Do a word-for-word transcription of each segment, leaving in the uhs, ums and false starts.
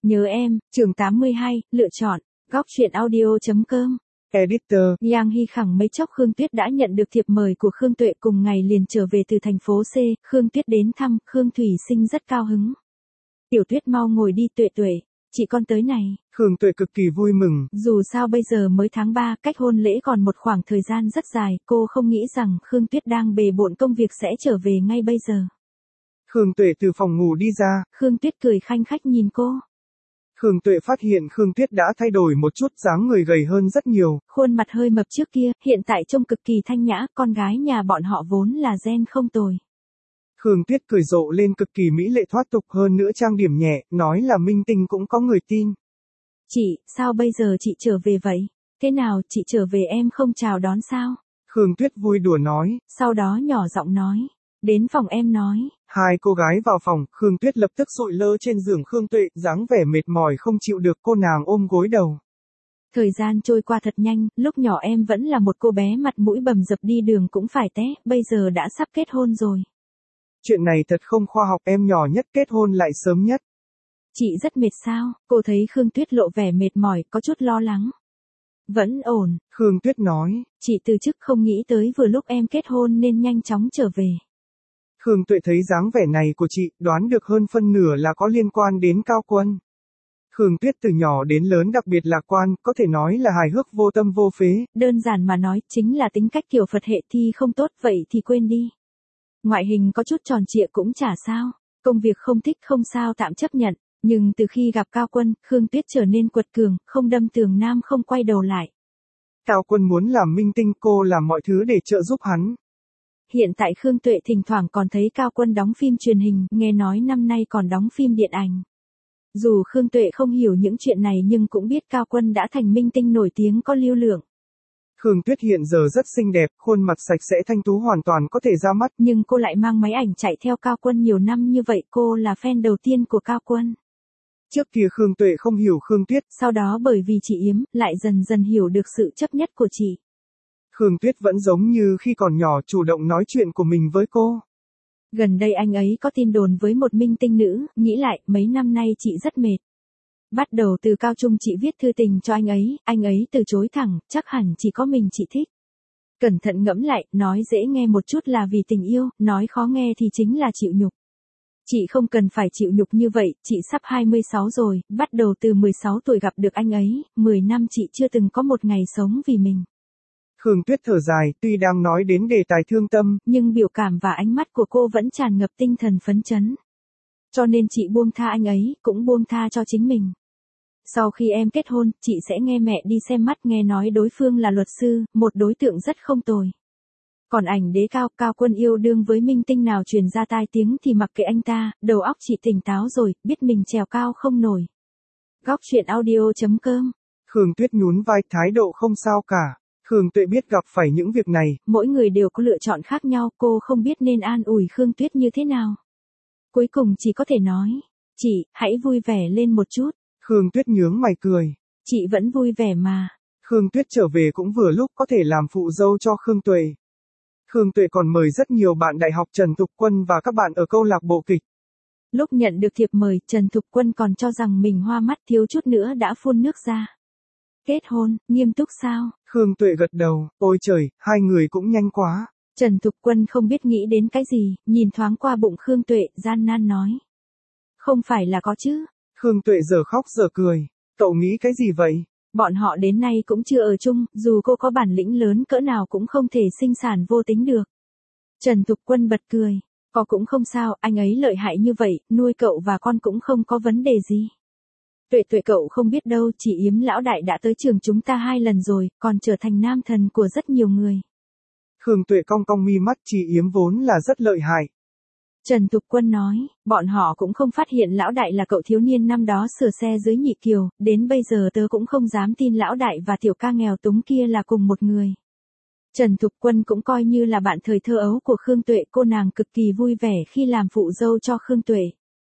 Nhớ em, chương tám mươi hai, lựa chọn, góc truyện audio.com. Editor. Yang Hy khẳng mấy chốc Khương Tuyết đã nhận được thiệp mời của Khương Tuệ, cùng ngày liền trở về từ thành phố C, Khương Tuyết đến thăm, Khương Thủy Sinh rất cao hứng. Tiểu Tuyết mau ngồi đi Tuệ Tuệ, chị con tới này. Khương Tuệ cực kỳ vui mừng. Dù sao bây giờ mới tháng ba, cách hôn lễ còn một khoảng thời gian rất dài, cô không nghĩ rằng Khương Tuyết đang bề bộn công việc sẽ trở về ngay bây giờ. Khương Tuệ từ phòng ngủ đi ra. Khương Tuyết cười khanh khách nhìn cô. Khương Tuệ phát hiện Khương Tuyết đã thay đổi một chút, dáng người gầy hơn rất nhiều. Khuôn mặt hơi mập trước kia, hiện tại trông cực kỳ thanh nhã, con gái nhà bọn họ vốn là gen không tồi. Khương Tuyết cười rộ lên cực kỳ mỹ lệ thoát tục, hơn nữa trang điểm nhẹ, nói là minh tinh cũng có người tin. Chị, sao bây giờ chị trở về vậy? Thế nào, chị trở về em không chào đón sao? Khương Tuyết vui đùa nói. Sau đó nhỏ giọng nói. Đến phòng em nói. Hai cô gái vào phòng, Khương Tuyết lập tức sụi lơ trên giường Khương Tuệ, dáng vẻ mệt mỏi không chịu được, cô nàng ôm gối đầu. Thời gian trôi qua thật nhanh, lúc nhỏ em vẫn là một cô bé mặt mũi bầm dập đi đường cũng phải té, bây giờ đã sắp kết hôn rồi. Chuyện này thật không khoa học, em nhỏ nhất kết hôn lại sớm nhất. Chị rất mệt sao? Cô thấy Khương Tuyết lộ vẻ mệt mỏi, có chút lo lắng. Vẫn ổn. Khương Tuyết nói. Chị từ chức không nghĩ tới vừa lúc em kết hôn nên nhanh chóng trở về. Khương Tuệ thấy dáng vẻ này của chị, đoán được hơn phân nửa là có liên quan đến Cao Quân. Khương Tuyết từ nhỏ đến lớn đặc biệt lạc quan, có thể nói là hài hước vô tâm vô phế. Đơn giản mà nói, chính là tính cách kiểu Phật hệ thi không tốt, vậy thì quên đi. Ngoại hình có chút tròn trịa cũng chả sao, công việc không thích không sao tạm chấp nhận, nhưng từ khi gặp Cao Quân, Khương Tuyết trở nên quật cường, không đâm tường nam không quay đầu lại. Cao Quân muốn làm minh tinh, cô làm mọi thứ để trợ giúp hắn. Hiện tại Khương Tuệ thỉnh thoảng còn thấy Cao Quân đóng phim truyền hình, nghe nói năm nay còn đóng phim điện ảnh. Dù Khương Tuệ không hiểu những chuyện này nhưng cũng biết Cao Quân đã thành minh tinh nổi tiếng có lưu lượng. Khương Tuyết hiện giờ rất xinh đẹp, khuôn mặt sạch sẽ thanh tú hoàn toàn có thể ra mắt. Nhưng cô lại mang máy ảnh chạy theo Cao Quân nhiều năm như vậy, cô là fan đầu tiên của Cao Quân. Trước kia Khương Tuệ không hiểu Khương Tuyết. Sau đó bởi vì chị Yếm, lại dần dần hiểu được sự chấp nhất của chị. Khương Tuyết vẫn giống như khi còn nhỏ chủ động nói chuyện của mình với cô. Gần đây anh ấy có tin đồn với một minh tinh nữ, nghĩ lại, mấy năm nay chị rất mệt. Bắt đầu từ cao trung chị viết thư tình cho anh ấy, anh ấy từ chối thẳng, chắc hẳn chỉ có mình chị thích. Cẩn thận ngẫm lại, nói dễ nghe một chút là vì tình yêu, nói khó nghe thì chính là chịu nhục. Chị không cần phải chịu nhục như vậy, chị sắp hai mươi sáu rồi, bắt đầu từ mười sáu tuổi gặp được anh ấy, mười năm chị chưa từng có một ngày sống vì mình. Khương Tuyết thở dài, tuy đang nói đến đề tài thương tâm, nhưng biểu cảm và ánh mắt của cô vẫn tràn ngập tinh thần phấn chấn. Cho nên chị buông tha anh ấy, cũng buông tha cho chính mình. Sau khi em kết hôn, chị sẽ nghe mẹ đi xem mắt, nghe nói đối phương là luật sư, một đối tượng rất không tồi. Còn ảnh đế Cao, Cao Quân yêu đương với minh tinh nào truyền ra tai tiếng thì mặc kệ anh ta, đầu óc chị tỉnh táo rồi, biết mình trèo cao không nổi. Góc truyện audio.com. Khương Tuyết nhún vai, thái độ không sao cả. Khương Tuệ biết gặp phải những việc này. Mỗi người đều có lựa chọn khác nhau, cô không biết nên an ủi Khương Tuyết như thế nào. Cuối cùng chỉ có thể nói, chị, hãy vui vẻ lên một chút. Khương Tuyết nhướng mày cười. Chị vẫn vui vẻ mà. Khương Tuyết trở về cũng vừa lúc có thể làm phụ dâu cho Khương Tuệ. Khương Tuệ còn mời rất nhiều bạn đại học Trần Thục Quân và các bạn ở câu lạc bộ kịch. Lúc nhận được thiệp mời, Trần Thục Quân còn cho rằng mình hoa mắt, thiếu chút nữa đã phun nước ra. Kết hôn, nghiêm túc sao? Khương Tuệ gật đầu, ôi trời, hai người cũng nhanh quá. Trần Thục Quân không biết nghĩ đến cái gì, nhìn thoáng qua bụng Khương Tuệ, gian nan nói. Không phải là có chứ. Khương Tuệ giờ khóc giờ cười. Cậu nghĩ cái gì vậy? Bọn họ đến nay cũng chưa ở chung, dù cô có bản lĩnh lớn cỡ nào cũng không thể sinh sản vô tính được. Trần Thục Quân bật cười. Có cũng không sao, anh ấy lợi hại như vậy, nuôi cậu và con cũng không có vấn đề gì. Tuệ Tuệ cậu không biết đâu, chị Yếm lão đại đã tới trường chúng ta hai lần rồi, còn trở thành nam thần của rất nhiều người. Khương Tuệ cong cong mi mắt, chị Yếm vốn là rất lợi hại. Trần Thục Quân nói, bọn họ cũng không phát hiện lão đại là cậu thiếu niên năm đó sửa xe dưới Nhị Kiều, đến bây giờ tớ cũng không dám tin lão đại và tiểu ca nghèo túng kia là cùng một người. Trần Thục Quân cũng coi như là bạn thời thơ ấu của Khương Tuệ, cô nàng cực kỳ vui vẻ khi làm phụ dâu cho Khương Tuệ.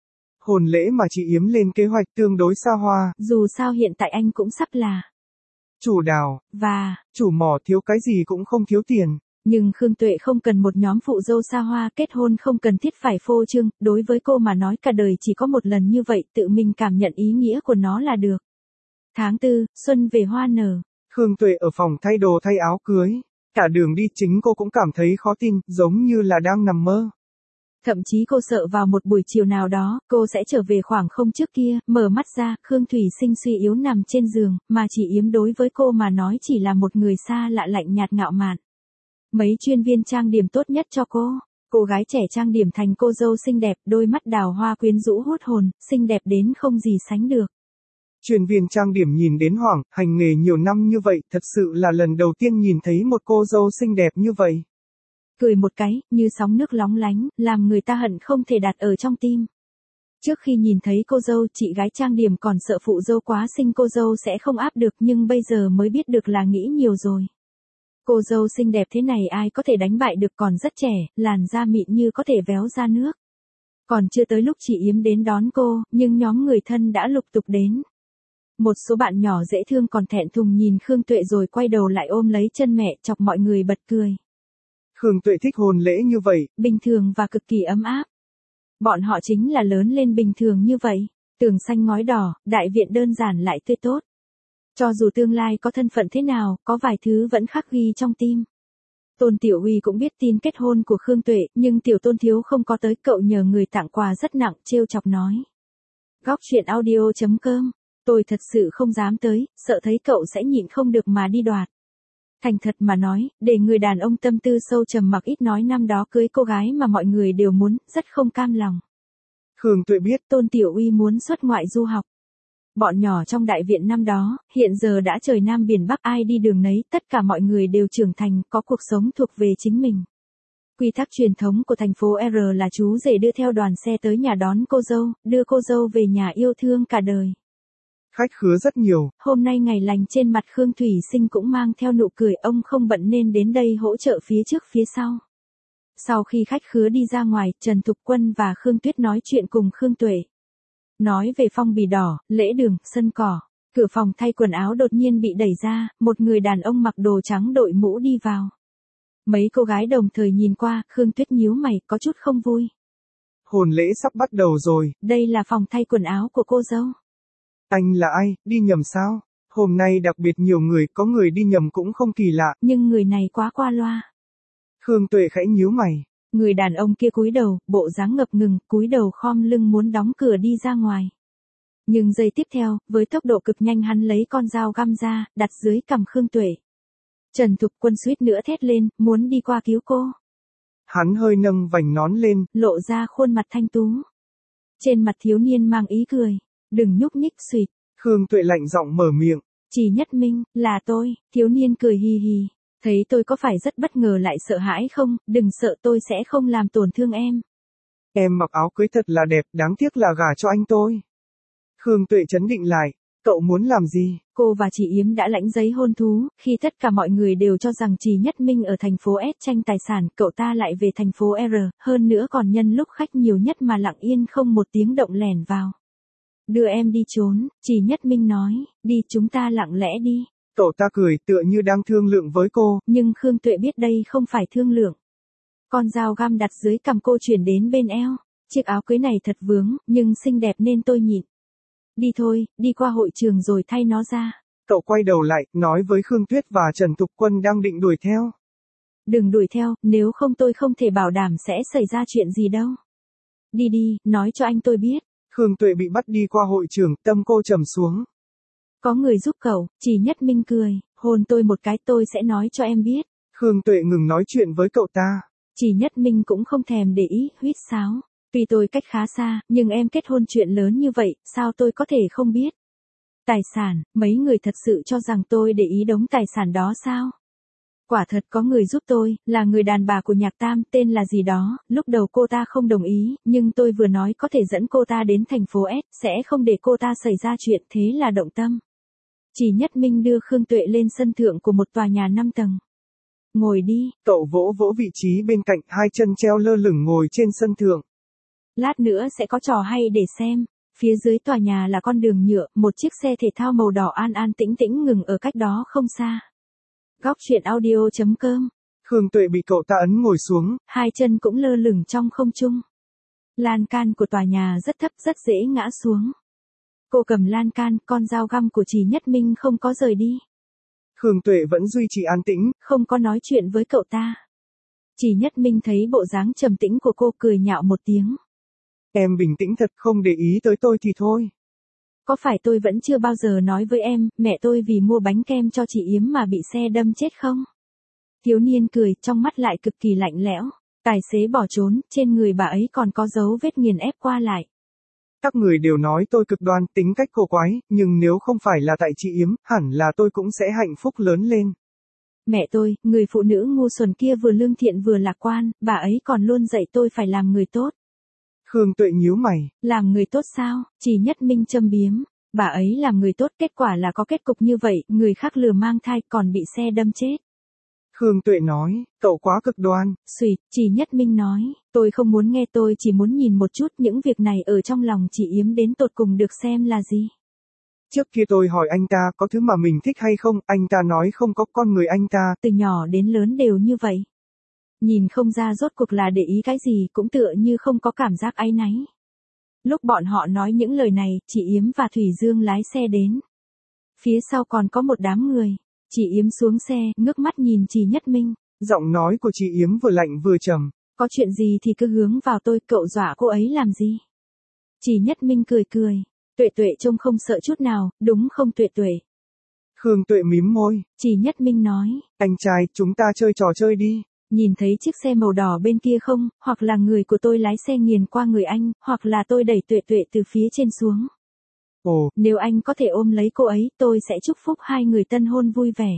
Hôn lễ mà chị Yếm lên kế hoạch tương đối xa hoa. Dù sao hiện tại anh cũng sắp là chủ đào, và chủ mỏ, thiếu cái gì cũng không thiếu tiền. Nhưng Khương Tuệ không cần một nhóm phụ dâu xa hoa, kết hôn không cần thiết phải phô trương, đối với cô mà nói cả đời chỉ có một lần như vậy, tự mình cảm nhận ý nghĩa của nó là được. Tháng tư, xuân về hoa nở. Khương Tuệ ở phòng thay đồ thay áo cưới. Cả đường đi chính cô cũng cảm thấy khó tin, giống như là đang nằm mơ. Thậm chí cô sợ vào một buổi chiều nào đó, cô sẽ trở về khoảng không trước kia, mở mắt ra, Khương Thủy Sinh suy yếu nằm trên giường, mà chị Yếm đối với cô mà nói chỉ là một người xa lạ lạnh nhạt ngạo mạn. Mấy chuyên viên trang điểm tốt nhất cho cô, cô gái trẻ trang điểm thành cô dâu xinh đẹp, đôi mắt đào hoa quyến rũ hút hồn, xinh đẹp đến không gì sánh được. Chuyên viên trang điểm nhìn đến hoảng, hành nghề nhiều năm như vậy, thật sự là lần đầu tiên nhìn thấy một cô dâu xinh đẹp như vậy. Cười một cái, như sóng nước lóng lánh, làm người ta hận không thể đặt ở trong tim. Trước khi nhìn thấy cô dâu, chị gái trang điểm còn sợ phụ dâu quá xinh cô dâu sẽ không áp được, nhưng bây giờ mới biết được là nghĩ nhiều rồi. Cô dâu xinh đẹp thế này ai có thể đánh bại được, còn rất trẻ, làn da mịn như có thể véo ra nước. Còn chưa tới lúc chị Yếm đến đón cô, nhưng nhóm người thân đã lục tục đến. Một số bạn nhỏ dễ thương còn thẹn thùng nhìn Khương Tuệ rồi quay đầu lại ôm lấy chân mẹ, chọc mọi người bật cười. Khương Tuệ thích hôn lễ như vậy. Bình thường và cực kỳ ấm áp. Bọn họ chính là lớn lên bình thường như vậy. Tường xanh ngói đỏ, đại viện đơn giản lại tươi tốt. Cho dù tương lai có thân phận thế nào, có vài thứ vẫn khắc ghi trong tim. Tôn Tiểu Uy cũng biết tin kết hôn của Khương Tuệ, nhưng Tiểu Tôn thiếu không có tới, cậu nhờ người tặng quà rất nặng, trêu chọc nói. Góc truyện audio chấm com. Tôi thật sự không dám tới, sợ thấy cậu sẽ nhịn không được mà đi đoạt. Thành thật mà nói, để người đàn ông tâm tư sâu trầm mặc ít nói năm đó cưới cô gái mà mọi người đều muốn, rất không cam lòng. Khương Tuệ biết Tôn Tiểu Uy muốn xuất ngoại du học. Bọn nhỏ trong đại viện năm đó, hiện giờ đã trời Nam biển Bắc, ai đi đường nấy, tất cả mọi người đều trưởng thành, có cuộc sống thuộc về chính mình. Quy tắc truyền thống của thành phố R là chú rể đưa theo đoàn xe tới nhà đón cô dâu, đưa cô dâu về nhà yêu thương cả đời. Khách khứa rất nhiều. Hôm nay ngày lành trên mặt Khương Thủy Sinh cũng mang theo nụ cười, ông không bận nên đến đây hỗ trợ phía trước phía sau. Sau khi khách khứa đi ra ngoài, Trần Thục Quân và Khương Tuyết nói chuyện cùng Khương Tuệ. Nói về phong bì đỏ, lễ đường, sân cỏ. Cửa phòng thay quần áo đột nhiên bị đẩy ra, một người đàn ông mặc đồ trắng đội mũ đi vào. Mấy cô gái đồng thời nhìn qua, Khương Tuyết nhíu mày, có chút không vui. Hôn lễ sắp bắt đầu rồi. Đây là phòng thay quần áo của cô dâu. Anh là ai, đi nhầm sao? Hôm nay đặc biệt nhiều người, có người đi nhầm cũng không kỳ lạ. Nhưng người này quá qua loa. Khương Tuệ khẽ nhíu mày. Người đàn ông kia cúi đầu, bộ dáng ngập ngừng, cúi đầu khom lưng muốn đóng cửa đi ra ngoài. Nhưng giây tiếp theo, với tốc độ cực nhanh hắn lấy con dao găm ra, đặt dưới cằm Khương Tuệ. Trần Thục Quân suýt nữa thét lên, muốn đi qua cứu cô. Hắn hơi nâng vành nón lên, lộ ra khuôn mặt thanh tú. Trên mặt thiếu niên mang ý cười. Đừng nhúc nhích suýt. Khương Tuệ lạnh giọng mở miệng. Chỉ Nhất Minh, là tôi. Thiếu niên cười hì hì. Thấy tôi có phải rất bất ngờ lại sợ hãi không? Đừng sợ, tôi sẽ không làm tổn thương em. Em mặc áo cưới thật là đẹp, đáng tiếc là gả cho anh tôi. Khương Tuệ trấn định lại. Cậu muốn làm gì? Cô và chị Yếm đã lãnh giấy hôn thú, khi tất cả mọi người đều cho rằng Trì Nhất Minh ở thành phố S tranh tài sản, cậu ta lại về thành phố R, hơn nữa còn nhân lúc khách nhiều nhất mà lặng yên không một tiếng động lẻn vào. Đưa em đi trốn, Trì Nhất Minh nói, đi chúng ta lặng lẽ đi. Cậu ta cười tựa như đang thương lượng với cô. Nhưng Khương Tuệ biết đây không phải thương lượng. Con dao găm đặt dưới cằm cô chuyển đến bên eo. Chiếc áo cưới này thật vướng, nhưng xinh đẹp nên tôi nhịn. Đi thôi, đi qua hội trường rồi thay nó ra. Cậu quay đầu lại, nói với Khương Tuyết và Trần Thục Quân đang định đuổi theo. Đừng đuổi theo, nếu không tôi không thể bảo đảm sẽ xảy ra chuyện gì đâu. Đi đi, nói cho anh tôi biết. Khương Tuệ bị bắt đi qua hội trường, tâm cô trầm xuống. Có người giúp cậu, Trì Nhất Minh cười, hôn tôi một cái tôi sẽ nói cho em biết. Khương Tuệ ngừng nói chuyện với cậu ta. Trì Nhất Minh cũng không thèm để ý, huýt sáo. Tuy tôi cách khá xa, nhưng em kết hôn chuyện lớn như vậy, sao tôi có thể không biết? Tài sản, mấy người thật sự cho rằng tôi để ý đống tài sản đó sao? Quả thật có người giúp tôi, là người đàn bà của Nhạc Tam, tên là gì đó, lúc đầu cô ta không đồng ý, nhưng tôi vừa nói có thể dẫn cô ta đến thành phố S, sẽ không để cô ta xảy ra chuyện, thế là động tâm. Trì Nhất Minh đưa Khương Tuệ lên sân thượng của một tòa nhà năm tầng. Ngồi đi. Cậu vỗ vỗ vị trí bên cạnh, hai chân treo lơ lửng ngồi trên sân thượng. Lát nữa sẽ có trò hay để xem. Phía dưới tòa nhà là con đường nhựa, một chiếc xe thể thao màu đỏ an an tĩnh tĩnh ngừng ở cách đó không xa. Góc truyện audio chấm com Khương Tuệ bị cậu ta ấn ngồi xuống. Hai chân cũng lơ lửng trong không trung. Lan can của tòa nhà rất thấp rất dễ ngã xuống. Cô cầm lan can, con dao găm của Trì Nhất Minh không có rời đi. Khương Tuệ vẫn duy trì an tĩnh, không có nói chuyện với cậu ta. Trì Nhất Minh thấy bộ dáng trầm tĩnh của cô cười nhạo một tiếng. Em bình tĩnh thật, không để ý tới tôi thì thôi. Có phải tôi vẫn chưa bao giờ nói với em, mẹ tôi vì mua bánh kem cho chị Yếm mà bị xe đâm chết không? Thiếu niên cười, trong mắt lại cực kỳ lạnh lẽo. Tài xế bỏ trốn, trên người bà ấy còn có dấu vết nghiền ép qua lại. Các người đều nói tôi cực đoan, tính cách cổ quái, nhưng nếu không phải là tại chị Yếm, hẳn là tôi cũng sẽ hạnh phúc lớn lên. Mẹ tôi, người phụ nữ ngu xuẩn kia vừa lương thiện vừa lạc quan, bà ấy còn luôn dạy tôi phải làm người tốt. Khương Tuệ nhíu mày. Làm người tốt sao? Trì Nhất Minh châm biếm. Bà ấy làm người tốt, kết quả là có kết cục như vậy, người khác lừa mang thai còn bị xe đâm chết. Khương Tuệ nói, cậu quá cực đoan. Xùi, Trì Nhất Minh nói, tôi không muốn nghe, tôi chỉ muốn nhìn một chút những việc này ở trong lòng chị Yếm đến tột cùng được xem là gì. Trước kia tôi hỏi anh ta có thứ mà mình thích hay không, anh ta nói không có, con người anh ta. Từ nhỏ đến lớn đều như vậy. Nhìn không ra rốt cuộc là để ý cái gì, cũng tựa như không có cảm giác áy náy. Lúc bọn họ nói những lời này, chị Yếm và Thủy Dương lái xe đến. Phía sau còn có một đám người. Chị Yếm xuống xe, ngước mắt nhìn Trì Nhất Minh. Giọng nói của chị Yếm vừa lạnh vừa trầm. Có chuyện gì thì cứ hướng vào tôi, cậu dọa cô ấy làm gì? Trì Nhất Minh cười cười. Tuệ Tuệ trông không sợ chút nào, đúng không Tuệ Tuệ? Khương Tuệ mím môi. Trì Nhất Minh nói. Anh trai, chúng ta chơi trò chơi đi. Nhìn thấy chiếc xe màu đỏ bên kia không, hoặc là người của tôi lái xe nghiền qua người anh, hoặc là tôi đẩy Tuệ Tuệ từ phía trên xuống. Ồ, nếu anh có thể ôm lấy cô ấy, tôi sẽ chúc phúc hai người tân hôn vui vẻ.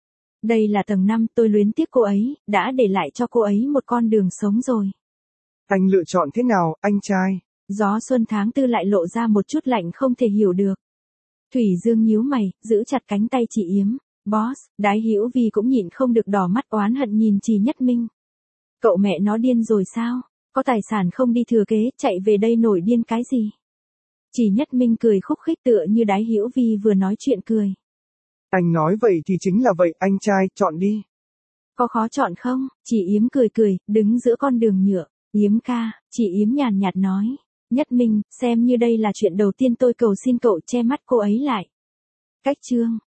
Đây là tầng năm, tôi luyến tiếc cô ấy, đã để lại cho cô ấy một con đường sống rồi. Anh lựa chọn thế nào, anh trai? Gió xuân tháng tư lại lộ ra một chút lạnh không thể hiểu được. Thủy Dương nhíu mày, giữ chặt cánh tay chị Yếm. Boss, Đái Hữu Vi cũng nhịn không được đỏ mắt oán hận nhìn Trì Nhất Minh. Cậu mẹ nó điên rồi sao? Có tài sản không đi thừa kế, chạy về đây nổi điên cái gì? Trì Nhất Minh cười khúc khích tựa như Đái Hữu Vi vừa nói chuyện cười. Anh nói vậy thì chính là vậy, anh trai, chọn đi. Có khó chọn không? Chị Yếm cười cười, đứng giữa con đường nhựa. Yếm ca, chị Yếm nhàn nhạt nói. Nhất Minh, xem như đây là chuyện đầu tiên tôi cầu xin cậu che mắt cô ấy lại. Cách chương.